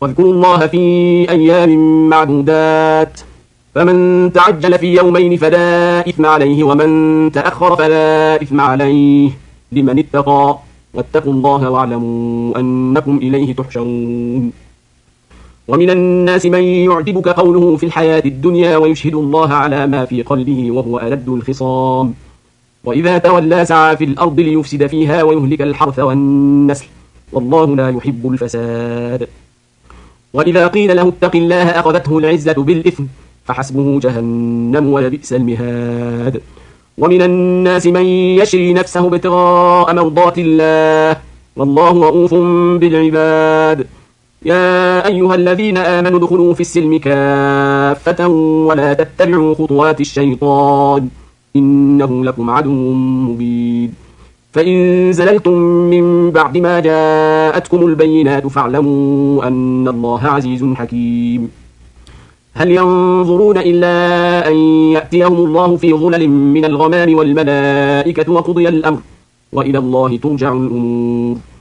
واذكروا الله في أيام معدودات فمن تعجل في يومين فلا إثم عليه ومن تأخر فلا إثم عليه لمن اتقى واتقوا الله واعلموا أنكم إليه تحشرون. ومن الناس من يعجبك قوله في الحياة الدنيا ويشهد الله على ما في قلبه وهو ألد الخصام وإذا تولى سعى في الأرض ليفسد فيها ويهلك الحرث والنسل والله لا يحب الفساد. وإذا قيل له اتق الله أخذته العزة بالإثم فحسبه جهنم ولبئس المهاد. ومن الناس من يشري نفسه ابتغاء مرضات الله والله رؤوف بالعباد. يا أيها الذين آمنوا ادخلوا في السلم كافة ولا تتبعوا خطوات الشيطان إنه لكم عدو مبين. فإن زللتم من بعد ما جاءتكم البينات فاعلموا أن الله عزيز حكيم. هل ينظرون إلا أن يأتيهم الله في ظلل من الغمام والملائكة وقضي الأمر وإلى الله ترجع الأمور.